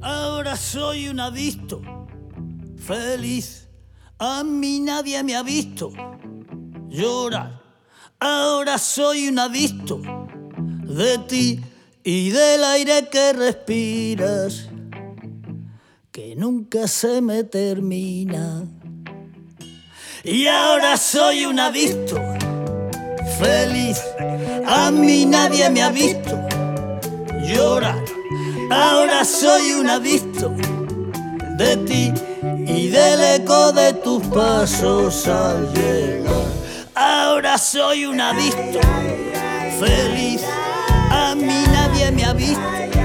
Ahora soy un adicto, feliz. A mí nadie me ha visto llorar. Ahora soy un adicto de ti y del aire que respiras, que nunca se me termina. Y ahora soy un adicto, feliz. A mí nadie me ha visto llorar. Ahora soy un adicto de ti y del eco de tus pasos al llegar. Ahora soy un adicto, feliz. A mí nadie me ha visto